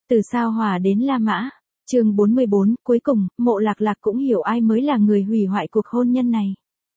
Từ Sao Hỏa đến La Mã. Chương 44, cuối cùng, Mộ Lạc Lạc cũng hiểu ai mới là người hủy hoại cuộc hôn nhân này.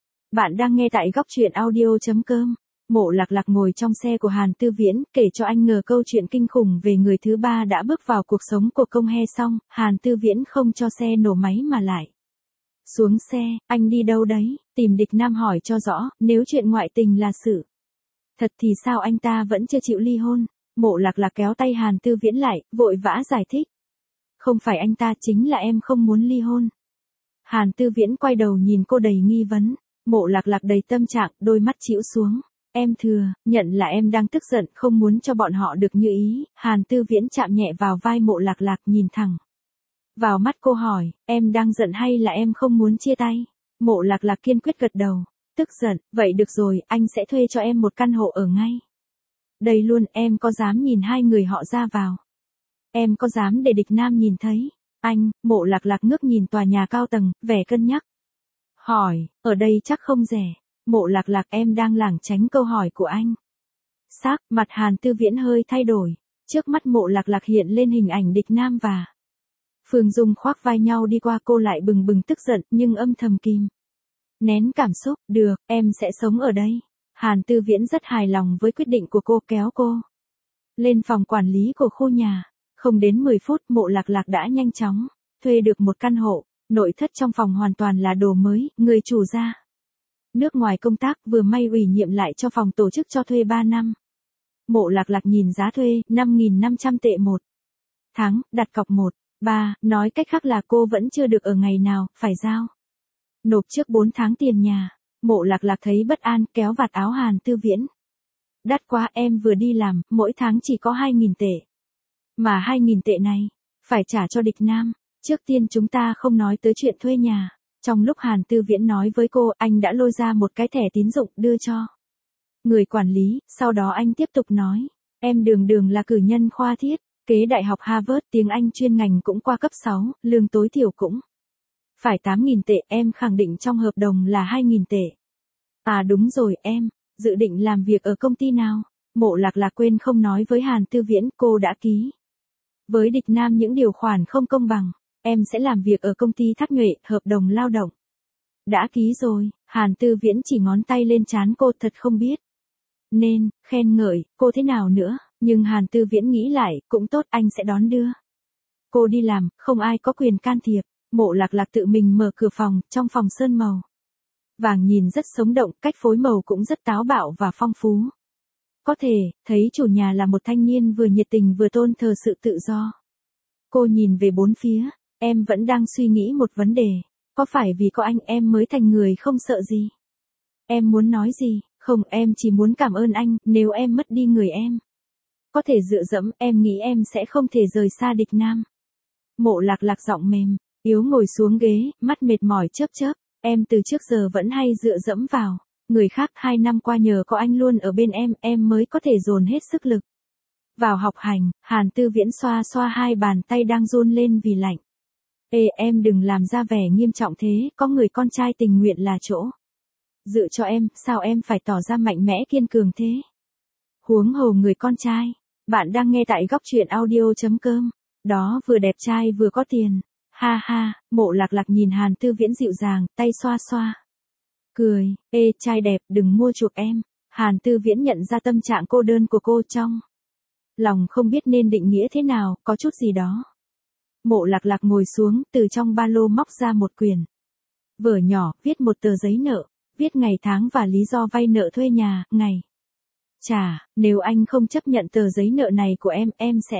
Bạn đang nghe tại góc truyện audio.com. Mộ Lạc Lạc ngồi trong xe của Hàn Tư Viễn, kể cho anh ngờ câu chuyện kinh khủng về người thứ ba đã bước vào cuộc sống của Công He xong, Hàn Tư Viễn không cho xe nổ máy mà lại. Xuống xe, anh đi đâu đấy, tìm địch nam hỏi cho rõ, nếu chuyện ngoại tình là sự thật thì sao anh ta vẫn chưa chịu ly hôn. Mộ Lạc Lạc kéo tay Hàn Tư Viễn lại, vội vã giải thích. Không phải anh ta, chính là em không muốn ly hôn. Hàn Tư Viễn quay đầu nhìn cô đầy nghi vấn. Mộ Lạc Lạc đầy tâm trạng, đôi mắt chĩu xuống. Em thừa, nhận là em đang tức giận, không muốn cho bọn họ được như ý. Hàn Tư Viễn chạm nhẹ vào vai Mộ Lạc Lạc, nhìn thẳng vào mắt cô hỏi, em đang giận hay là em không muốn chia tay? Mộ Lạc Lạc kiên quyết gật đầu. Tức giận, vậy được rồi, anh sẽ thuê cho em một căn hộ ở ngay đây luôn, em có dám nhìn hai người họ ra vào? Em có dám để địch nam nhìn thấy? Anh, Mộ Lạc Lạc ngước nhìn tòa nhà cao tầng, vẻ cân nhắc. Hỏi, ở đây chắc không rẻ. Mộ Lạc Lạc, em đang lảng tránh câu hỏi của anh. Sắc mặt Hàn Tư Viễn hơi thay đổi. Trước mắt Mộ Lạc Lạc hiện lên hình ảnh địch nam và Phương Dung khoác vai nhau đi qua, cô lại bừng bừng tức giận, nhưng âm thầm kìm nén cảm xúc. Được, em sẽ sống ở đây. Hàn Tư Viễn rất hài lòng với quyết định của cô, kéo cô lên phòng quản lý của khu nhà. Không đến 10 phút, Mộ Lạc Lạc đã nhanh chóng thuê được một căn hộ. Nội thất trong phòng hoàn toàn là đồ mới, người chủ ra nước ngoài công tác, vừa may ủy nhiệm lại cho phòng tổ chức cho thuê 3 năm. Mộ Lạc Lạc nhìn giá thuê, 5.500 tệ một tháng, đặt cọc 1,3, nói cách khác là cô vẫn chưa được ở ngày nào, phải giao nộp trước 4 tháng tiền nhà. Mộ Lạc Lạc thấy bất an, kéo vạt áo Hàn Tư Viễn. Đắt quá, em vừa đi làm, mỗi tháng chỉ có 2.000 tệ. Mà 2.000 tệ này, phải trả cho địch nam. Trước tiên chúng ta không nói tới chuyện thuê nhà. Trong lúc Hàn Tư Viễn nói với cô, anh đã lôi ra một cái thẻ tín dụng đưa cho người quản lý, sau đó anh tiếp tục nói. Em Đường là cử nhân khoa thiết kế Đại học Harvard, tiếng Anh chuyên ngành cũng qua cấp 6, lương tối thiểu cũng phải 8.000 tệ, em khẳng định trong hợp đồng là 2.000 tệ. À đúng rồi, em dự định làm việc ở công ty nào? Mộ Lạc Lạc quên không nói với Hàn Tư Viễn, cô đã ký với địch nam những điều khoản không công bằng. Em sẽ làm việc ở công ty Thác Nhuệ, hợp đồng lao động đã ký rồi. Hàn Tư Viễn chỉ ngón tay lên trán cô, thật không biết nên khen ngợi cô thế nào nữa. Nhưng Hàn Tư Viễn nghĩ lại, cũng tốt, anh sẽ đón đưa cô đi làm, không ai có quyền can thiệp. Mộ Lạc Lạc tự mình mở cửa phòng, trong phòng sơn màu vàng nhìn rất sống động, cách phối màu cũng rất táo bạo và phong phú. Có thể thấy chủ nhà là một thanh niên vừa nhiệt tình vừa tôn thờ sự tự do. Cô nhìn về bốn phía, em vẫn đang suy nghĩ một vấn đề. Có phải vì có anh em mới thành người không sợ gì? Em muốn nói gì? Không, em chỉ muốn cảm ơn anh, nếu em mất đi người em có thể dựa dẫm, em nghĩ em sẽ không thể rời xa địch nam. Mộ Lạc Lạc giọng mềm yếu ngồi xuống ghế, mắt mệt mỏi chớp chớp. Em từ trước giờ vẫn hay dựa dẫm vào người khác, 2 năm qua nhờ có anh luôn ở bên em mới có thể dồn hết sức lực vào học hành. Hàn Tư Viễn xoa xoa hai bàn tay đang run lên vì lạnh. Ê, em đừng làm ra vẻ nghiêm trọng thế, có người con trai tình nguyện là chỗ dựa cho em, sao em phải tỏ ra mạnh mẽ kiên cường thế? Huống hồ người con trai. Bạn đang nghe tại góc truyện audio.com. Đó vừa đẹp trai vừa có tiền. Ha ha. Mộ Lạc Lạc nhìn Hàn Tư Viễn dịu dàng, tay xoa xoa cười. Ê, trai đẹp, đừng mua chuộc em. Hàn Tư Viễn nhận ra tâm trạng cô đơn của cô, trong lòng không biết nên định nghĩa thế nào, có chút gì đó. Mộ Lạc Lạc ngồi xuống, từ trong ba lô móc ra một quyển vở nhỏ, viết một tờ giấy nợ, viết ngày tháng và lý do vay nợ thuê nhà, ngày trả. Nếu anh không chấp nhận tờ giấy nợ này của em sẽ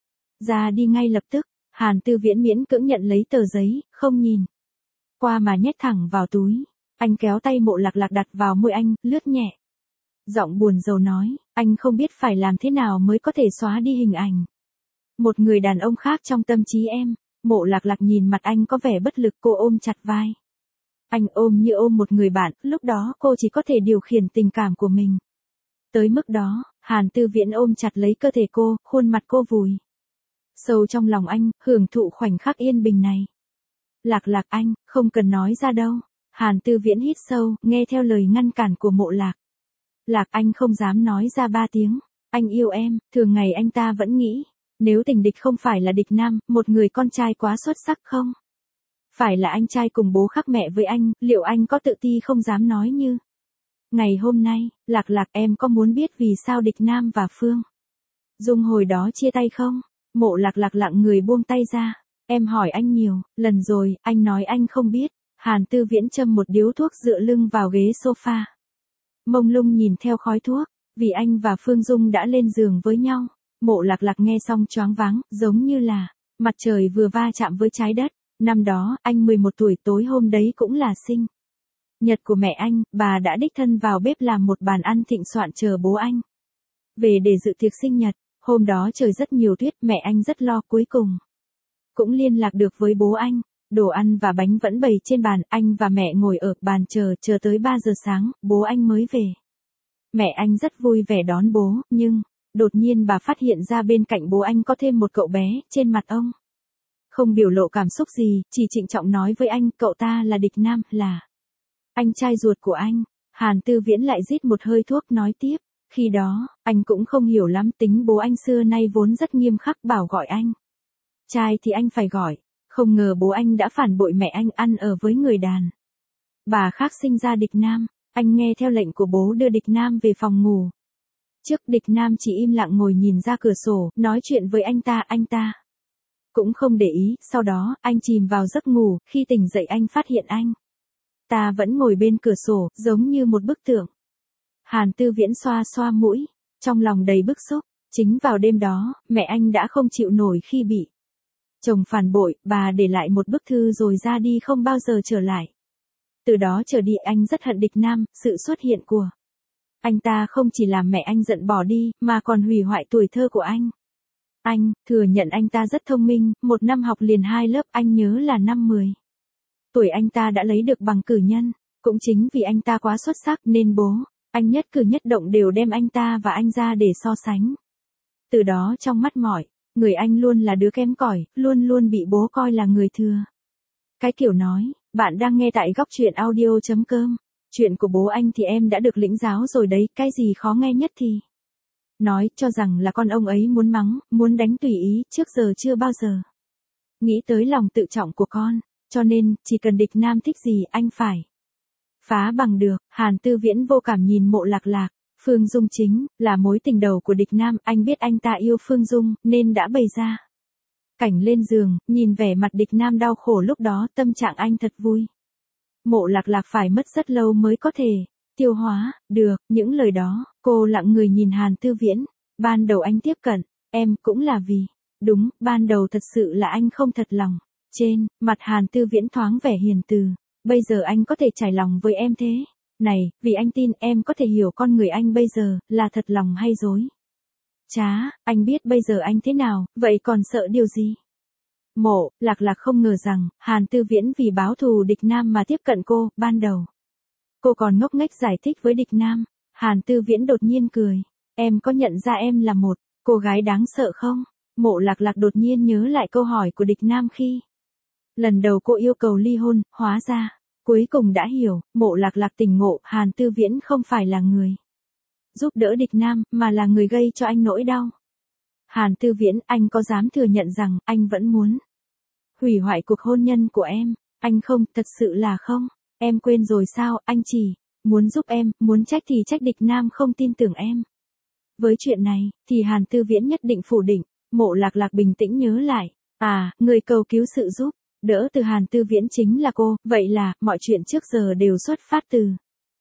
ra đi ngay lập tức. Hàn Tư Viễn miễn cưỡng nhận lấy tờ giấy, không nhìn qua mà nhét thẳng vào túi. Anh kéo tay Mộ Lạc Lạc đặt vào môi anh, lướt nhẹ. Giọng buồn rầu nói, anh không biết phải làm thế nào mới có thể xóa đi hình ảnh một người đàn ông khác trong tâm trí em. Mộ Lạc Lạc nhìn mặt anh có vẻ bất lực, cô ôm chặt vai anh, ôm như ôm một người bạn. Lúc đó cô chỉ có thể điều khiển tình cảm của mình tới mức đó. Hàn Tư Viễn ôm chặt lấy cơ thể cô, khuôn mặt cô vùi sâu trong lòng anh, hưởng thụ khoảnh khắc yên bình này. Lạc Lạc, anh không cần nói ra đâu. Hàn Tư Viễn hít sâu, nghe theo lời ngăn cản của Mộ Lạc Lạc. Anh không dám nói ra 3 tiếng anh yêu em. Thường ngày anh ta vẫn nghĩ Nếu tình địch không phải là địch nam, một người con trai quá xuất sắc không? Phải là anh trai cùng bố khác mẹ với anh, liệu anh có tự ti không dám nói như? Ngày hôm nay, Lạc Lạc em có muốn biết vì sao địch nam và Phương Dung hồi đó chia tay không? Mộ Lạc Lạc lặng người buông tay ra. Em hỏi anh nhiều lần rồi, anh nói anh không biết. Hàn Tư Viễn châm một điếu thuốc dựa lưng vào ghế sofa. Mông lung nhìn theo khói thuốc, vì anh và Phương Dung đã lên giường với nhau. Mộ Lạc Lạc nghe xong choáng váng, giống như là mặt trời vừa va chạm với trái đất. Năm đó, anh 11 tuổi, tối hôm đấy cũng là sinh nhật của mẹ anh, bà đã đích thân vào bếp làm một bàn ăn thịnh soạn chờ bố anh về để dự tiệc sinh nhật. Hôm đó trời rất nhiều tuyết, mẹ anh rất lo, cuối cùng cũng liên lạc được với bố anh. Đồ ăn và bánh vẫn bày trên bàn, anh và mẹ ngồi ở bàn chờ tới 3 giờ sáng, bố anh mới về. Mẹ anh rất vui vẻ đón bố, nhưng đột nhiên bà phát hiện ra bên cạnh bố anh có thêm một cậu bé. Trên mặt ông không biểu lộ cảm xúc gì, chỉ trịnh trọng nói với anh, cậu ta là địch nam, là anh trai ruột của anh. Hàn Tư Viễn lại rít một hơi thuốc nói tiếp, khi đó, anh cũng không hiểu lắm, tính bố anh xưa nay vốn rất nghiêm khắc, bảo gọi anh trai thì anh phải gọi. Không ngờ bố anh đã phản bội mẹ anh, ăn ở với người đàn bà khác, sinh ra địch nam. Anh nghe theo lệnh của bố đưa địch nam về phòng ngủ. Trước địch nam chỉ im lặng ngồi nhìn ra cửa sổ, nói chuyện với anh ta cũng không để ý. Sau đó, anh chìm vào giấc ngủ, khi tỉnh dậy anh phát hiện anh ta vẫn ngồi bên cửa sổ, giống như một bức tượng. Hàn Tư Viễn xoa xoa mũi, trong lòng đầy bức xúc. Chính vào đêm đó, mẹ anh đã không chịu nổi khi bị chồng phản bội, bà để lại một bức thư rồi ra đi không bao giờ trở lại. Từ đó trở đi anh rất hận địch nam, sự xuất hiện của anh ta không chỉ làm mẹ anh giận bỏ đi, mà còn hủy hoại tuổi thơ của anh. Anh thừa nhận anh ta rất thông minh, một năm học liền 2 lớp, anh nhớ là năm 10 tuổi anh ta đã lấy được bằng cử nhân. Cũng chính vì anh ta quá xuất sắc nên bố anh nhất cử nhất động đều đem anh ta và anh ra để so sánh. Từ đó trong mắt mọi người anh luôn là đứa kém cỏi, luôn luôn bị bố coi là người thừa. Cái kiểu nói, bạn đang nghe tại góc truyện audio.com. Chuyện của bố anh thì em đã được lĩnh giáo rồi đấy, cái gì khó nghe nhất thì nói, cho rằng là con ông ấy muốn mắng, muốn đánh tùy ý, trước giờ chưa bao giờ nghĩ tới lòng tự trọng của con. Cho nên, chỉ cần địch nam thích gì, anh phải phá bằng được. Hàn Tư Viễn vô cảm nhìn Mộ Lạc Lạc. Phương Dung chính là mối tình đầu của địch nam, anh biết anh ta yêu Phương Dung, nên đã bày ra cảnh lên giường, nhìn vẻ mặt địch nam đau khổ lúc đó, tâm trạng anh thật vui. Mộ Lạc Lạc phải mất rất lâu mới có thể tiêu hóa được những lời đó. Cô lặng người nhìn Hàn Tư Viễn. Ban đầu anh tiếp cận em cũng là vì đúng, ban đầu thật sự là anh không thật lòng. Trên mặt Hàn Tư Viễn thoáng vẻ hiền từ. Bây giờ anh có thể trải lòng với em thế này, vì anh tin em có thể hiểu con người anh bây giờ, là thật lòng hay dối trá. Anh biết bây giờ anh thế nào, vậy còn sợ điều gì? Mộ Lạc Lạc không ngờ rằng, Hàn Tư Viễn vì báo thù địch nam mà tiếp cận cô. Ban đầu cô còn ngốc nghếch giải thích với địch nam. Hàn Tư Viễn đột nhiên cười. Em có nhận ra em là một cô gái đáng sợ không? Mộ Lạc Lạc đột nhiên nhớ lại câu hỏi của địch nam khi lần đầu cô yêu cầu ly hôn, hóa ra cuối cùng đã hiểu. Mộ Lạc Lạc tỉnh ngộ, Hàn Tư Viễn không phải là người giúp đỡ địch nam, mà là người gây cho anh nỗi đau. Hàn Tư Viễn, anh có dám thừa nhận rằng, anh vẫn muốn hủy hoại cuộc hôn nhân của em? Anh không, thật sự là không. Em quên rồi sao, anh chỉ muốn giúp em, muốn trách thì trách địch nam không tin tưởng em. Với chuyện này, thì Hàn Tư Viễn nhất định phủ định. Mộ Lạc Lạc bình tĩnh nhớ lại. À, người cầu cứu sự giúp đỡ từ Hàn Tư Viễn chính là cô, vậy là, mọi chuyện trước giờ đều xuất phát từ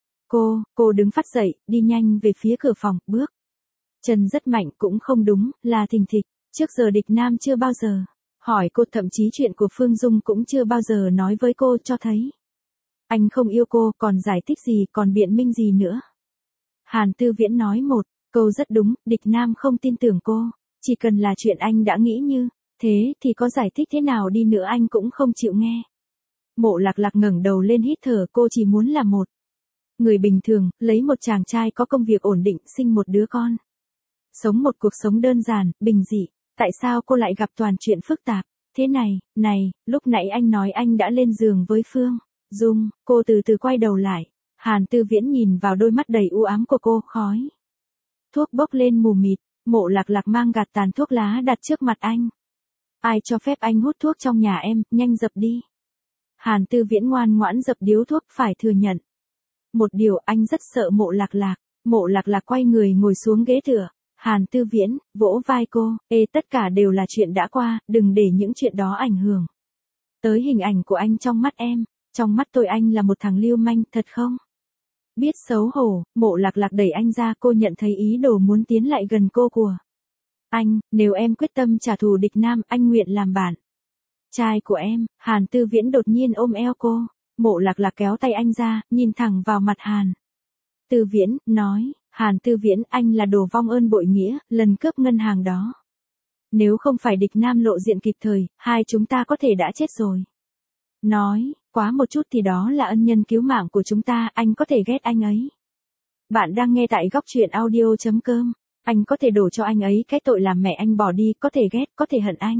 cô đứng phát dậy, đi nhanh về phía cửa phòng, bước chân rất mạnh, cũng không đúng, là thình thịch. Trước giờ địch nam chưa bao giờ hỏi cô, thậm chí chuyện của Phương Dung cũng chưa bao giờ nói với cô, cho thấy anh không yêu cô, còn giải thích gì, còn biện minh gì nữa. Hàn Tư Viễn nói một câu rất đúng, địch nam không tin tưởng cô, chỉ cần là chuyện anh đã nghĩ như thế thì có giải thích thế nào đi nữa anh cũng không chịu nghe. Mộ Lạc Lạc ngẩng đầu lên hít thở, cô chỉ muốn là một người bình thường, lấy một chàng trai có công việc ổn định, sinh một đứa con, sống một cuộc sống đơn giản, bình dị. Tại sao cô lại gặp toàn chuyện phức tạp thế này? Này, lúc nãy anh nói anh đã lên giường với Phương Dung. Cô từ từ quay đầu lại. Hàn Tư Viễn nhìn vào đôi mắt đầy u ám của cô, khói thuốc bốc lên mù mịt. Mộ Lạc Lạc mang gạt tàn thuốc lá đặt trước mặt anh. Ai cho phép anh hút thuốc trong nhà em, nhanh dập đi. Hàn Tư Viễn ngoan ngoãn dập điếu thuốc, phải thừa nhận. Một điều anh rất sợ Mộ Lạc Lạc. Mộ Lạc Lạc quay người ngồi xuống ghế tựa. Hàn Tư Viễn, vỗ vai cô, tất cả đều là chuyện đã qua, đừng để những chuyện đó ảnh hưởng tới hình ảnh của anh trong mắt em. Trong mắt tôi anh là một thằng lưu manh, thật không? Biết xấu hổ, Mộ Lạc Lạc đẩy anh ra, cô nhận thấy ý đồ muốn tiến lại gần cô của anh. Nếu em quyết tâm trả thù địch nam, anh nguyện làm bạn trai của em. Hàn Tư Viễn đột nhiên ôm eo cô. Mộ Lạc Lạc kéo tay anh ra, nhìn thẳng vào mặt Hàn Tư Viễn, nói, Hàn Tư Viễn, anh là đồ vong ơn bội nghĩa, lần cướp ngân hàng đó. Nếu không phải địch nam lộ diện kịp thời, hai chúng ta có thể đã chết rồi. Nói, quá một chút thì đó là ân nhân cứu mạng của chúng ta, anh có thể ghét anh ấy. Bạn đang nghe tại góc truyện audio.com. Anh có thể đổ cho anh ấy cái tội làm mẹ anh bỏ đi, có thể ghét, có thể hận anh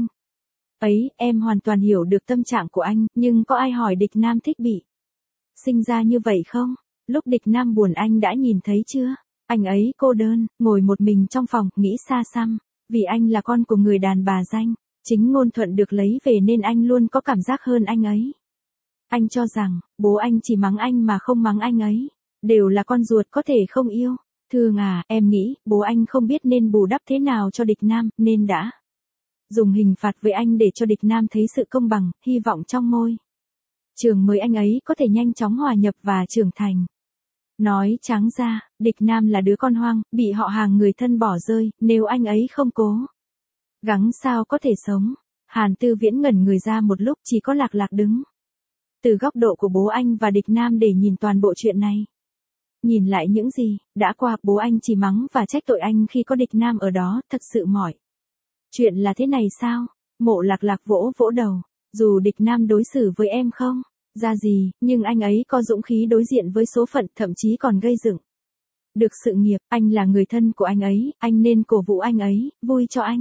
ấy, em hoàn toàn hiểu được tâm trạng của anh, nhưng có ai hỏi địch nam thích bị sinh ra như vậy không? Lúc địch nam buồn anh đã nhìn thấy chưa? Anh ấy cô đơn, ngồi một mình trong phòng, nghĩ xa xăm. Vì anh là con của người đàn bà danh chính ngôn thuận được lấy về nên anh luôn có cảm giác hơn anh ấy. Anh cho rằng, bố anh chỉ mắng anh mà không mắng anh ấy. Đều là con ruột có thể không yêu. Thương à, em nghĩ, bố anh không biết nên bù đắp thế nào cho địch nam, nên đã dùng hình phạt với anh để cho địch nam thấy sự công bằng, hy vọng trong môi trường mới anh ấy có thể nhanh chóng hòa nhập và trưởng thành. Nói trắng ra, địch nam là đứa con hoang, bị họ hàng người thân bỏ rơi, nếu anh ấy không cố gắng sao có thể sống. Hàn Tư Viễn ngẩn người ra một lúc, chỉ có Lạc Lạc đứng từ góc độ của bố anh và địch nam để nhìn toàn bộ chuyện này. Nhìn lại những gì đã qua, bố anh chỉ mắng và trách tội anh khi có địch nam ở đó, thật sự mỏi. Chuyện là thế này sao? Mộ Lạc Lạc vỗ vỗ đầu. Dù địch nam đối xử với em không ra gì, nhưng anh ấy có dũng khí đối diện với số phận, thậm chí còn gây dựng được sự nghiệp. Anh là người thân của anh ấy, anh nên cổ vũ anh ấy, vui cho anh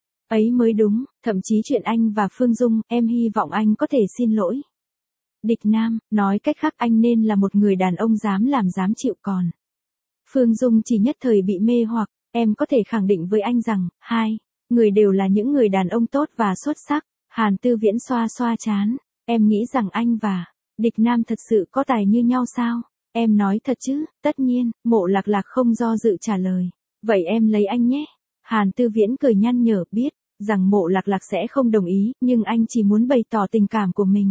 ấy mới đúng. Thậm chí chuyện anh và Phương Dung, em hy vọng anh có thể xin lỗi địch nam. Nói cách khác, anh nên là một người đàn ông dám làm dám chịu, còn Phương Dung chỉ nhất thời bị mê hoặc. Em có thể khẳng định với anh rằng, hai người đều là những người đàn ông tốt và xuất sắc. Hàn Tư Viễn xoa xoa trán. Em nghĩ rằng anh và địch nam thật sự có tài như nhau sao? Em nói thật chứ? Tất nhiên. Mộ Lạc Lạc không do dự trả lời. Vậy em lấy anh nhé. Hàn Tư Viễn cười nhăn nhở, biết rằng Mộ Lạc Lạc sẽ không đồng ý, nhưng anh chỉ muốn bày tỏ tình cảm của mình.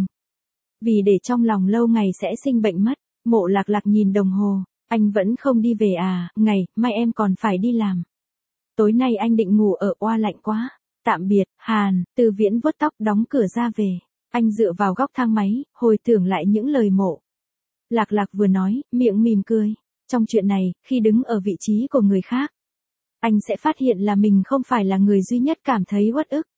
Vì để trong lòng lâu ngày sẽ sinh bệnh mất. Mộ Lạc Lạc nhìn đồng hồ. Anh vẫn không đi về à? Ngày mai em còn phải đi làm. Tối nay anh định ngủ ở, oa lạnh quá. Tạm biệt. Hàn Tư Viễn vuốt tóc, đóng cửa ra về. Anh dựa vào góc thang máy, hồi tưởng lại những lời Mộ Lạc Lạc vừa nói, miệng mỉm cười. Trong chuyện này, khi đứng ở vị trí của người khác, anh sẽ phát hiện là mình không phải là người duy nhất cảm thấy uất ức.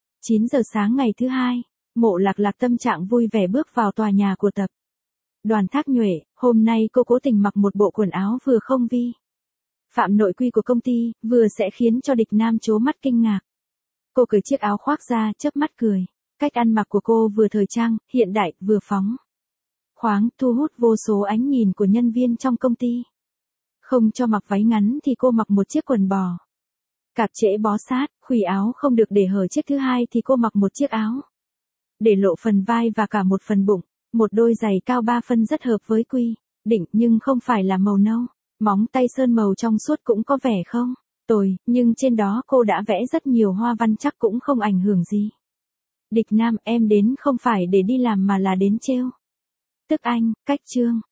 9 giờ sáng ngày thứ hai, Mộ Lạc Lạc tâm trạng vui vẻ bước vào tòa nhà của tập đoàn Thác Nhuệ. Hôm nay cô cố tình mặc một bộ quần áo vừa không vi phạm nội quy của công ty, vừa sẽ khiến cho địch nam trố mắt kinh ngạc. Cô cởi chiếc áo khoác ra, chớp mắt cười. Cách ăn mặc của cô vừa thời trang, hiện đại, vừa phóng khoáng, thu hút vô số ánh nhìn của nhân viên trong công ty. Không cho mặc váy ngắn thì cô mặc một chiếc quần bò cạp trễ bó sát, khuỷu áo không được để hở. Chiếc thứ hai thì cô mặc một chiếc áo để lộ phần vai và cả một phần bụng. Một đôi giày cao 3 phân rất hợp với quy định, nhưng không phải là màu nâu. Móng tay sơn màu trong suốt cũng có vẻ không tồi, nhưng trên đó cô đã vẽ rất nhiều hoa văn, chắc cũng không ảnh hưởng gì. Địch nam, em đến không phải để đi làm mà là đến trêu tức anh. Cách chương